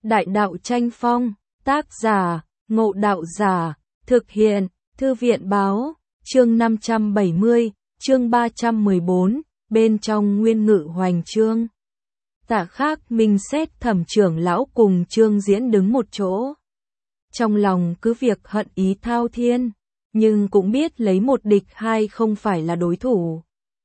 Đại đạo tranh phong, tác giả, Ngộ Đạo Giả, thực hiện, Thư viện báo, chương 570, chương 314, bên trong Nguyên Ngự Hoành chương. Tạ Khác Minh xét Thẩm trưởng lão cùng Trương Diễn đứng một chỗ. Trong lòng cứ việc hận ý thao thiên, nhưng cũng biết lấy một địch hai không phải là đối thủ.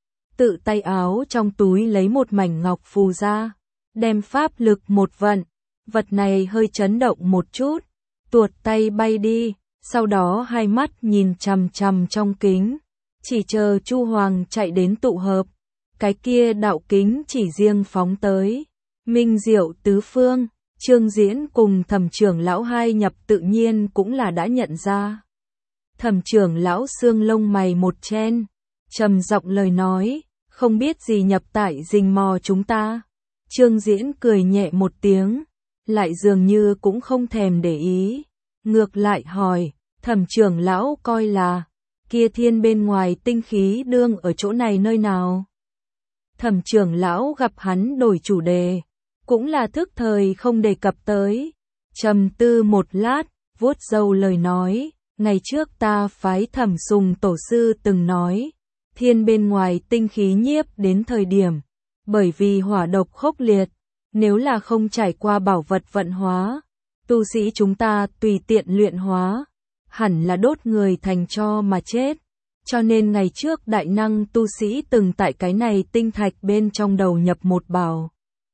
Tự tay áo trong túi lấy một mảnh ngọc phù ra, đem pháp lực một vận, vật này hơi chấn động một chút, tuột tay bay đi, sau đó hai mắt nhìn chằm chằm trong kính, chỉ chờ Chu Hoàng chạy đến tụ hợp, cái kia đạo kính chỉ riêng phóng tới, minh diệu tứ phương. Trương Diễn cùng Thẩm trưởng lão hai nhập tự nhiên cũng là đã nhận ra. Thẩm trưởng lão xương lông mày một chen, trầm giọng lời nói, không biết gì nhập tại rình mò chúng ta. Trương Diễn cười nhẹ một tiếng, lại dường như cũng không thèm để ý, ngược lại hỏi, Thẩm trưởng lão coi là, kia thiên bên ngoài tinh khí đương ở chỗ này nơi nào? Thẩm trưởng lão gặp hắn đổi chủ đề, cũng là thức thời không đề cập tới, trầm tư một lát, vuốt râu lời nói, ngày trước ta phái Thẩm Sùng tổ sư từng nói, thiên bên ngoài tinh khí nhiếp đến thời điểm, bởi vì hỏa độc khốc liệt, nếu là không trải qua bảo vật vận hóa, tu sĩ chúng ta tùy tiện luyện hóa, hẳn là đốt người thành tro mà chết, cho nên ngày trước đại năng tu sĩ từng tại cái này tinh thạch bên trong đầu nhập một bảo.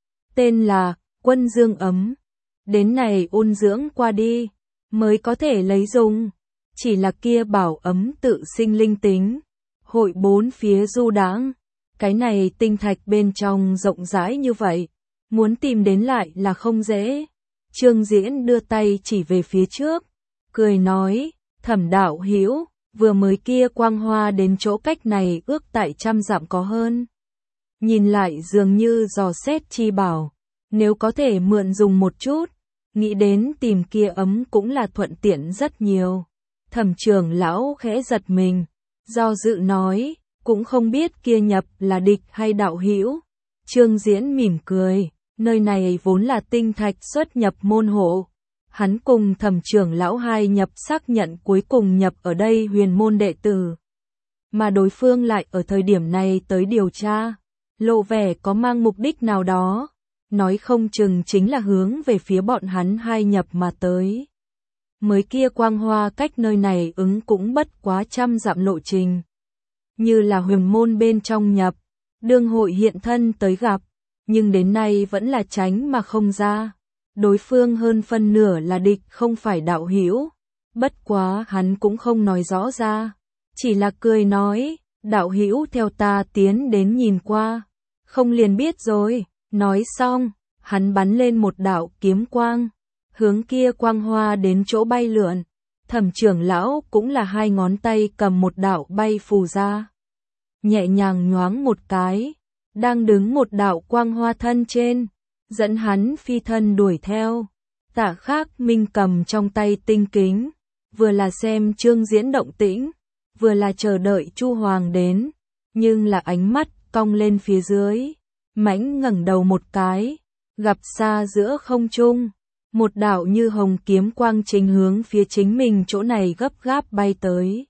Tên là Quân Dương Ấm, đến này ôn dưỡng qua đi, mới có thể lấy dùng, chỉ là kia bảo ấm tự sinh linh tính, hội bốn phía du đãng, cái này tinh thạch bên trong rộng rãi như vậy, muốn tìm đến lại là không dễ. Trương Diễn đưa tay chỉ về phía trước, cười nói, Thẩm đạo hữu, vừa mới kia quang hoa đến chỗ cách này ước tại 100 dặm có hơn. Nhìn lại dường như dò xét chi bảo, nếu có thể mượn dùng một chút, nghĩ đến tìm kia ấm cũng là thuận tiện rất nhiều. Thẩm trưởng lão khẽ giật mình, do dự nói, cũng không biết kia nhập là địch hay đạo hữu. Trương Diễn mỉm cười, nơi này vốn là tinh thạch xuất nhập môn hộ. Hắn cùng Thẩm trưởng lão hai nhập xác nhận cuối cùng nhập ở đây huyền môn đệ tử. Mà đối phương lại ở thời điểm này tới điều tra, lộ vẻ có mang mục đích nào đó, nói không chừng chính là hướng về phía bọn hắn hai nhập mà tới. Mới kia quang hoa cách nơi này ứng cũng bất quá 100 dặm lộ trình. Như là huyền môn bên trong nhập, đương hội hiện thân tới gặp, nhưng đến nay vẫn là tránh mà không ra. Đối phương hơn phân nửa là địch không phải đạo hữu, bất quá hắn cũng không nói rõ ra, chỉ là cười nói, đạo hữu theo ta tiến đến nhìn qua, không liền biết rồi. Nói xong, hắn bắn lên một đạo kiếm quang, hướng kia quang hoa đến chỗ bay lượn. Thẩm trưởng lão cũng là hai ngón tay cầm một đạo bay phù ra, nhẹ nhàng nhoáng một cái, đang đứng một đạo quang hoa thân trên, dẫn hắn phi thân đuổi theo. Tạ Khác Minh cầm trong tay tinh kính, vừa là xem Trương Diễn động tĩnh, vừa là chờ đợi Chu Hoàng đến, nhưng là ánh mắt cong lên phía dưới, mãnh ngẩng đầu một cái, gặp xa giữa không trung, một đạo như hồng kiếm quang chính hướng phía chính mình chỗ này gấp gáp bay tới.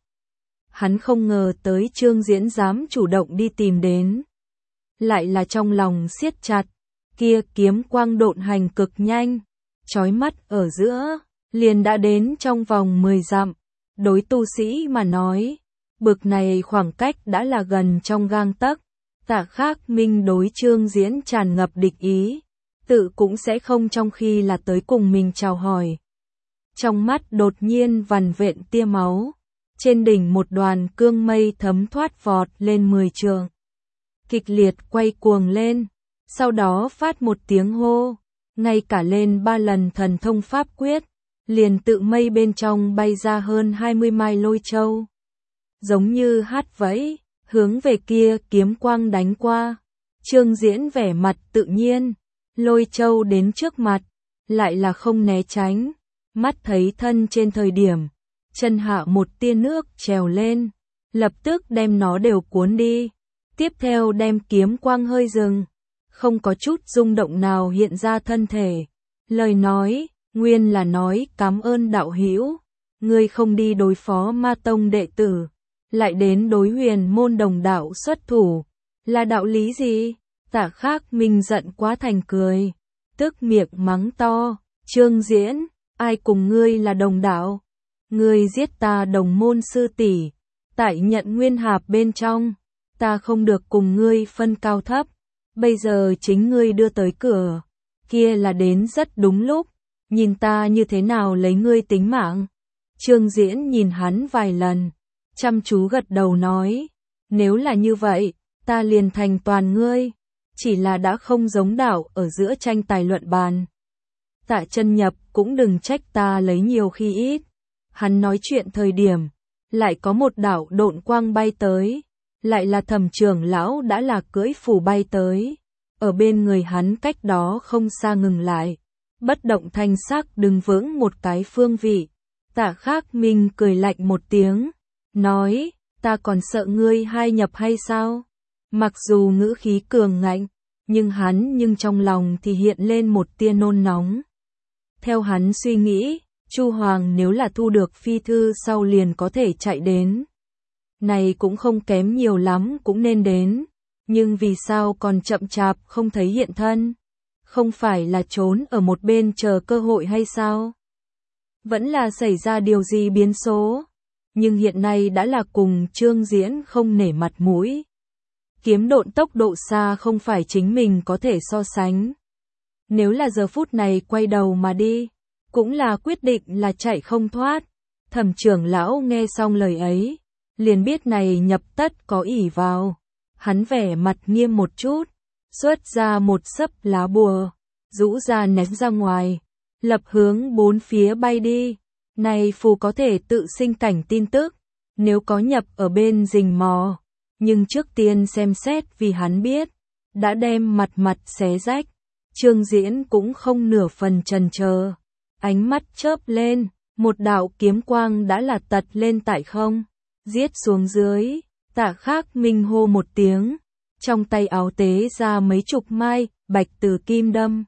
Hắn không ngờ tới Trương Diễn dám chủ động đi tìm đến, lại là trong lòng siết chặt, kia kiếm quang độn hành cực nhanh, chói mắt ở giữa, liền đã đến trong vòng 10 dặm. Đối tu sĩ mà nói, bực này khoảng cách đã là gần trong gang tấc. Tạ Khác Minh đối Trương Diễn tràn ngập địch ý, tự cũng sẽ không trong khi là tới cùng mình chào hỏi. Trong mắt đột nhiên vằn vện tia máu, trên đỉnh một đoàn cương mây thấm thoát vọt lên 10 trượng, kịch liệt quay cuồng lên, sau đó phát một tiếng hô, ngay cả lên 3 lần thần thông pháp quyết, liền tự mây bên trong bay ra hơn 20 mai lôi châu, giống như hát vẫy, hướng về kia kiếm quang đánh qua. Trương Diễn vẻ mặt tự nhiên, lôi châu đến trước mặt, lại là không né tránh, mắt thấy thân trên thời điểm, chân hạ một tia nước trèo lên, lập tức đem nó đều cuốn đi, tiếp theo đem kiếm quang hơi dừng, không có chút rung động nào hiện ra thân thể, Lời nói, nguyên là nói cảm ơn đạo hữu, ngươi không đi đối phó ma tông đệ tử, lại đến đối huyền môn đồng đạo xuất thủ, là đạo lý gì? Tạ Khắc Minh giận quá thành cười, tức miệng mắng to, Trương Diễn, ai cùng ngươi là đồng đạo? Ngươi giết ta đồng môn sư tỷ, tại Nhận Nguyên Hạp bên trong, ta không được cùng ngươi phân cao thấp, bây giờ chính ngươi đưa tới cửa, kia là đến rất đúng lúc, nhìn ta như thế nào lấy ngươi tính mạng. Trương Diễn nhìn hắn vài lần, chăm chú gật đầu nói, nếu là như vậy, ta liền thành toàn ngươi, chỉ là đã không giống đạo ở giữa tranh tài luận bàn. Tạ Chân Nhập cũng đừng trách ta lấy nhiều khi ít. Hắn nói chuyện thời điểm, lại có một đạo độn quang bay tới, lại là Thẩm trưởng lão đã là cưỡi phù bay tới, ở bên người hắn cách đó không xa ngừng lại, bất động thanh sắc đứng vững một cái phương vị. Tạ Khắc Minh cười lạnh một tiếng, nói, ta còn sợ ngươi hai nhập hay sao? Mặc dù ngữ khí cường ngạnh, nhưng trong lòng thì hiện lên một tia nôn nóng. Theo hắn suy nghĩ, Chu Hoàng nếu là thu được phi thư sau liền có thể chạy đến. Này cũng không kém nhiều lắm cũng nên đến, nhưng vì sao còn chậm chạp không thấy hiện thân? Không phải là trốn ở một bên chờ cơ hội hay sao? Vẫn là xảy ra điều gì biến số? Nhưng hiện nay đã là cùng Trương Diễn không nể mặt mũi. Kiếm độn tốc độ xa không phải chính mình có thể so sánh. Nếu là giờ phút này quay đầu mà đi, cũng là quyết định là chạy không thoát. Thẩm trưởng lão nghe xong lời ấy, liền biết này nhập tất có ỷ vào. Hắn vẻ mặt nghiêm một chút, xuất ra một xấp lá bùa, rũ ra ném ra ngoài, lập hướng bốn phía bay đi. Này phù có thể tự sinh cảnh tin tức, nếu có nhập ở bên rình mò, nhưng trước tiên xem xét vì hắn biết, đã đem mặt xé rách. Trương Diễn cũng không nửa phần chần chờ, ánh mắt chớp lên, một đạo kiếm quang đã là tật lên tại không, giết xuống dưới. Tạ Khắc Minh hô một tiếng, trong tay áo tế ra mấy chục mai bạch từ kim đâm,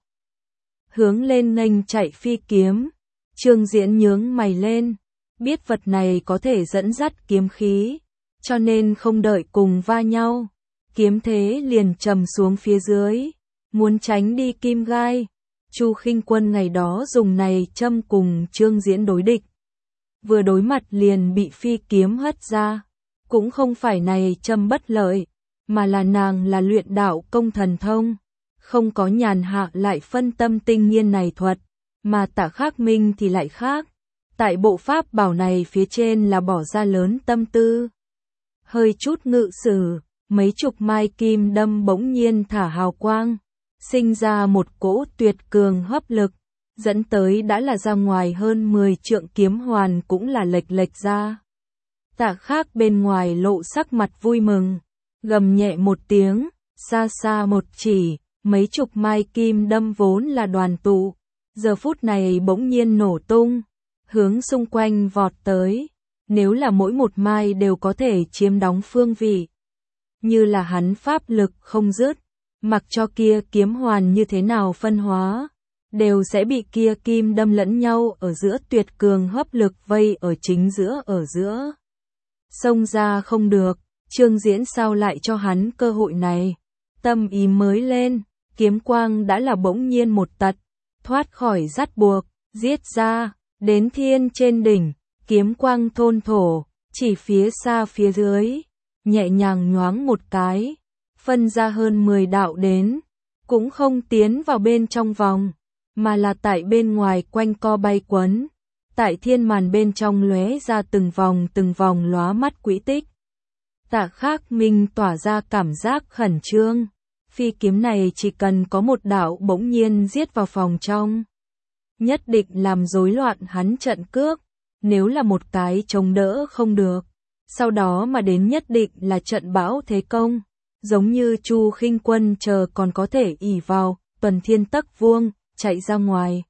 hướng lên nghênh chạy phi kiếm. Trương Diễn nhướng mày lên, biết vật này có thể dẫn dắt kiếm khí, cho nên không đợi cùng va nhau, kiếm thế liền trầm xuống phía dưới, muốn tránh đi kim gai. Chu Khinh Quân ngày đó dùng này châm cùng Trương Diễn đối địch, vừa đối mặt liền bị phi kiếm hất ra, cũng không phải này châm bất lợi, mà là nàng là luyện đạo công thần thông, không có nhàn hạ lại phân tâm tinh nghiên này thuật, mà Tạ Khắc Minh thì lại khác, tại bộ pháp bảo này phía trên là bỏ ra lớn tâm tư. Hơi chút ngự sử, mấy chục mai kim đâm bỗng nhiên thả hào quang, sinh ra một cỗ tuyệt cường hấp lực, dẫn tới đã là ra ngoài hơn 10 trượng kiếm hoàn cũng là lệch ra. Tạ Khắc bên ngoài lộ sắc mặt vui mừng, gầm nhẹ một tiếng, xa xa một chỉ, mấy chục mai kim đâm vốn là đoàn tụ, giờ phút này bỗng nhiên nổ tung, hướng xung quanh vọt tới, nếu là mỗi một mai đều có thể chiếm đóng phương vị. Như là hắn pháp lực không dứt, mặc cho kia kiếm hoàn như thế nào phân hóa, đều sẽ bị kia kim đâm lẫn nhau ở giữa tuyệt cường hấp lực vây ở chính giữa ở giữa. Xông ra không được, Trương Diễn sao lại cho hắn cơ hội này, tâm ý mới lên, kiếm quang đã là bỗng nhiên một tật, thoát khỏi dắt buộc, giết ra, đến thiên trên đỉnh, kiếm quang thôn thổ, chỉ phía xa phía dưới, nhẹ nhàng nhoáng một cái, phân ra hơn 10 đạo đến, cũng không tiến vào bên trong vòng, mà là tại bên ngoài quanh co bay quấn, tại thiên màn bên trong lóe ra từng vòng lóa mắt quỹ tích. Tạ Khắc Minh tỏa ra cảm giác khẩn trương, phi kiếm này chỉ cần có một đạo bỗng nhiên giết vào phòng trong, nhất định làm rối loạn hắn trận cước, nếu là một cái chống đỡ không được, sau đó mà đến nhất định là trận bão thế công, giống như Chu Khinh Quân chờ còn có thể ỷ vào tuần thiên tắc vuông, chạy ra ngoài.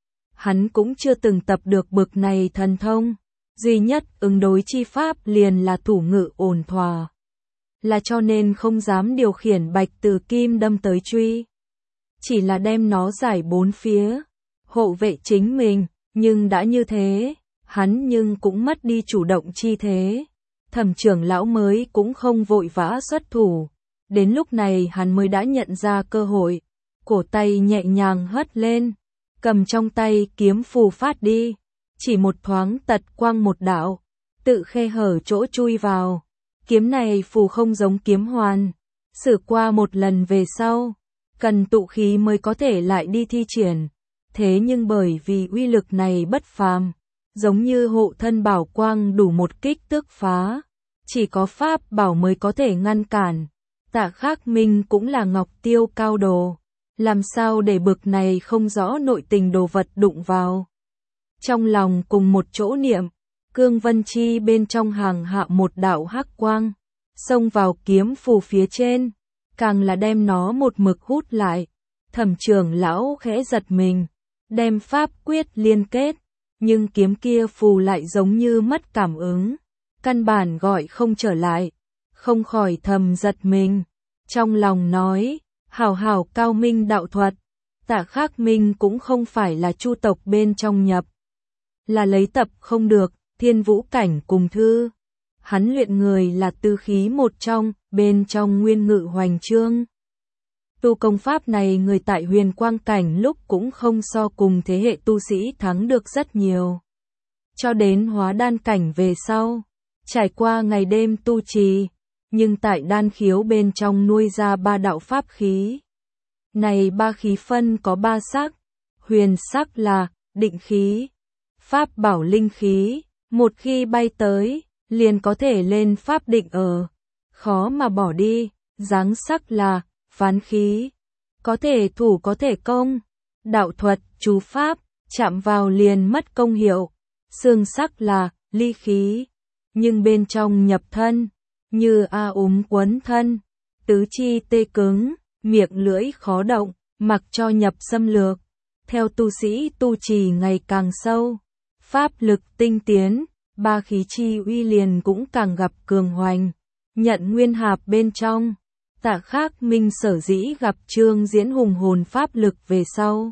Hắn cũng chưa từng tập được bực này thần thông, duy nhất ứng đối chi pháp liền là thủ ngự ổn thỏa, là cho nên không dám điều khiển bạch từ kim đâm tới truy, chỉ là đem nó giải bốn phía, hộ vệ chính mình, nhưng đã như thế, hắn nhưng cũng mất đi chủ động chi thế. Thẩm trưởng lão mới cũng không vội vã xuất thủ. Đến lúc này hắn mới đã nhận ra cơ hội, cổ tay nhẹ nhàng hất lên, cầm trong tay kiếm phù phát đi, chỉ một thoáng tật quang một đạo, tự khe hở chỗ chui vào. Kiếm này phù không giống kiếm hoàn, sử qua một lần về sau, cần tụ khí mới có thể lại đi thi triển. Thế nhưng bởi vì uy lực này bất phàm, giống như hộ thân bảo quang đủ một kích tước phá, chỉ có pháp bảo mới có thể ngăn cản. Tạ Khắc Minh cũng là ngọc tiêu cao đồ, làm sao để bực này không rõ nội tình đồ vật đụng vào. Trong lòng cùng một chỗ niệm, cương vân chi bên trong hàng hạ một đạo hắc quang, xông vào kiếm phù phía trên, càng là đem nó một mực hút lại. Thẩm trưởng lão khẽ giật mình, đem pháp quyết liên kết, nhưng kiếm kia phù lại giống như mất cảm ứng, căn bản gọi không trở lại, không khỏi thầm giật mình, trong lòng nói, hảo hảo cao minh đạo thuật. Tạ Khắc Minh cũng không phải là chu tộc bên trong nhập, là lấy tập không được, thiên vũ cảnh cùng thư. Hắn luyện người là tư khí một trong, bên trong nguyên ngự hoành chương. Tu công pháp này người tại huyền quang cảnh lúc cũng không so cùng thế hệ tu sĩ thắng được rất nhiều. Cho đến hóa đan cảnh về sau, trải qua ngày đêm tu trì, nhưng tại đan khiếu bên trong nuôi ra ba đạo pháp khí. Này ba khí phân có ba sắc, huyền sắc là định khí, pháp bảo linh khí, một khi bay tới, liền có thể lên pháp định ở, khó mà bỏ đi, dáng sắc là phán khí, có thể thủ có thể công, đạo thuật, chú pháp, chạm vào liền mất công hiệu, xương sắc là ly khí, nhưng bên trong nhập thân, như quấn thân, tứ chi tê cứng, miệng lưỡi khó động, mặc cho nhập xâm lược. Theo tu sĩ tu trì ngày càng sâu, pháp lực tinh tiến, ba khí chi uy liền cũng càng gặp cường hoành, nhận nguyên hạp bên trong. Tạ Khắc Minh sở dĩ gặp Trương Diễn hùng hồn pháp lực về sau,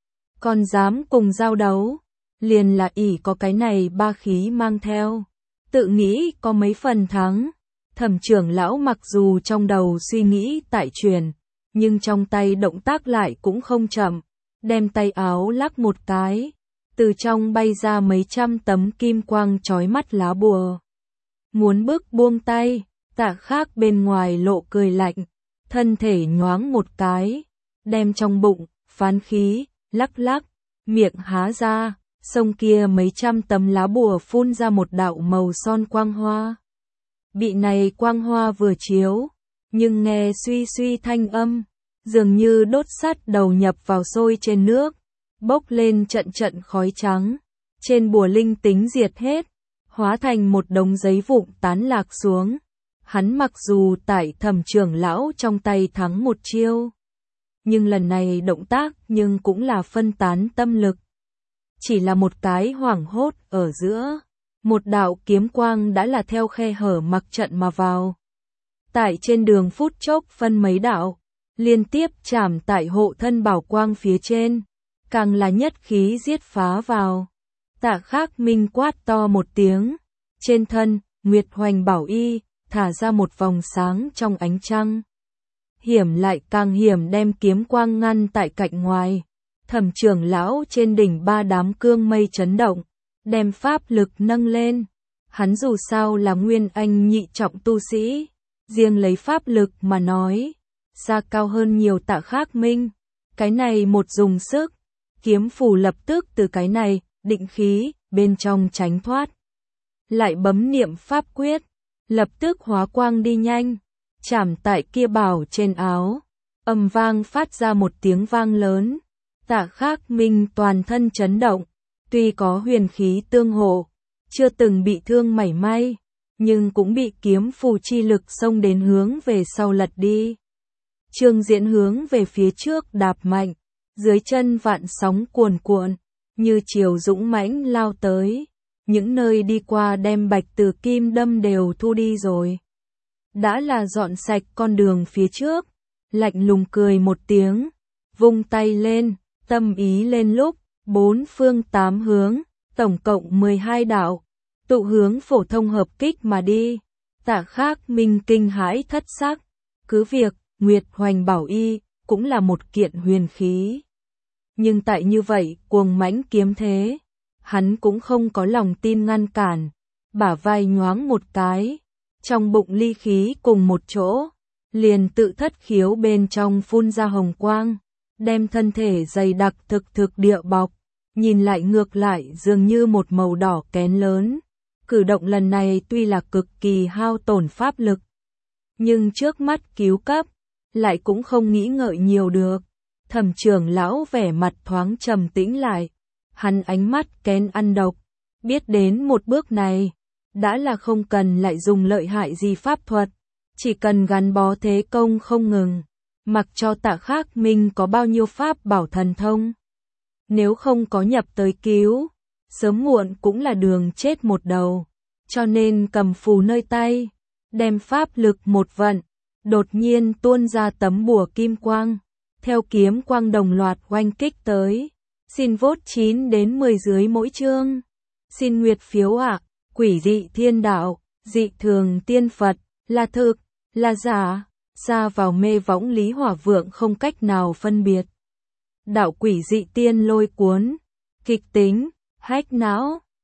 còn dám cùng giao đấu, liền là ỷ có cái này ba khí mang theo, tự nghĩ có mấy phần thắng. Thẩm trưởng lão mặc dù trong đầu suy nghĩ tại truyền, nhưng trong tay động tác lại cũng không chậm, đem tay áo lắc một cái, từ trong bay ra mấy trăm tấm kim quang chói mắt lá bùa. Muốn bước buông tay, Tạ Khắc bên ngoài lộ cười lạnh, thân thể nhoáng một cái, đem trong bụng, phán khí, lắc lắc, miệng há ra, sông kia mấy trăm tấm lá bùa phun ra một đạo màu son quang hoa. Bị này quang hoa vừa chiếu, nhưng nghe suy suy thanh âm, dường như đốt sắt đầu nhập vào sôi trên nước, bốc lên trận trận khói trắng, trên bùa linh tính diệt hết, hóa thành một đống giấy vụn tán lạc xuống. Hắn mặc dù tại Thẩm trưởng lão trong tay thắng một chiêu, nhưng lần này động tác nhưng cũng là phân tán tâm lực. Chỉ là một cái hoảng hốt ở giữa, một đạo kiếm quang đã là theo khe hở mặc trận mà vào. Tại trên đường phút chốc phân mấy đạo, liên tiếp chạm tại hộ thân bảo quang phía trên, càng là nhất khí giết phá vào. Tạ Khắc Minh quát to một tiếng, trên thân, Nguyệt Hoành bảo y, thả ra một vòng sáng trong ánh trăng. Hiểm lại càng hiểm đem kiếm quang ngăn tại cạnh ngoài. Thẩm trưởng lão trên đỉnh ba đám cương mây chấn động, đem pháp lực nâng lên. Hắn dù sao là nguyên anh nhị trọng tu sĩ, riêng lấy pháp lực mà nói, xa cao hơn nhiều Tạ Khắc Minh. Cái này một dùng sức, kiếm phù lập tức từ cái này, định khí, bên trong tránh thoát. Lại bấm niệm pháp quyết, lập tức hóa quang đi nhanh, chạm tại kia bảo trên áo, ầm vang phát ra một tiếng vang lớn. Tạ Khắc Minh toàn thân chấn động, tuy có huyền khí tương hộ, chưa từng bị thương mảy may, nhưng cũng bị kiếm phù chi lực xông đến hướng về sau lật đi. Trương Diễn hướng về phía trước đạp mạnh, dưới chân vạn sóng cuồn cuộn, như chiều dũng mãnh lao tới, những nơi đi qua đem bạch từ kim đâm đều thu đi rồi. Đã là dọn sạch con đường phía trước, lạnh lùng cười một tiếng, vung tay lên, tâm ý lên lúc, 4 phương 8 hướng, tổng cộng 12 đạo, tụ hướng phổ thông hợp kích mà đi. Tạ Khắc Minh kinh hãi thất sắc, cứ việc Nguyệt Hoành Bảo Y cũng là một kiện huyền khí. Nhưng tại như vậy cuồng mãnh kiếm thế, hắn cũng không có lòng tin ngăn cản, bả vai nhoáng một cái, trong bụng ly khí cùng một chỗ, liền tự thất khiếu bên trong phun ra hồng quang, đem thân thể dày đặc thực địa bọc, nhìn lại ngược lại dường như một màu đỏ kén lớn. Cử động lần này tuy là cực kỳ hao tổn pháp lực, nhưng trước mắt cứu cấp, lại cũng không nghĩ ngợi nhiều được. Thẩm trưởng lão vẻ mặt thoáng trầm tĩnh lại, hắn ánh mắt kén ăn độc, biết đến một bước này, đã là không cần lại dùng lợi hại gì pháp thuật, chỉ cần gắn bó thế công không ngừng, mặc cho Tạ Khắc Minh có bao nhiêu pháp bảo thần thông. Nếu không có nhập tới cứu, sớm muộn cũng là đường chết một đầu, cho nên cầm phù nơi tay, đem pháp lực một vận, đột nhiên tuôn ra tấm bùa kim quang, theo kiếm quang đồng loạt oanh kích tới. Xin vote 9 đến 10 dưới mỗi chương. Xin nguyệt phiếu ạ. Quỷ dị thiên đạo, dị thường tiên Phật, là thực, là giả, xa vào mê võng Lý Hỏa Vượng không cách nào phân biệt. Đạo quỷ dị tiên lôi cuốn, kịch tính, hách não.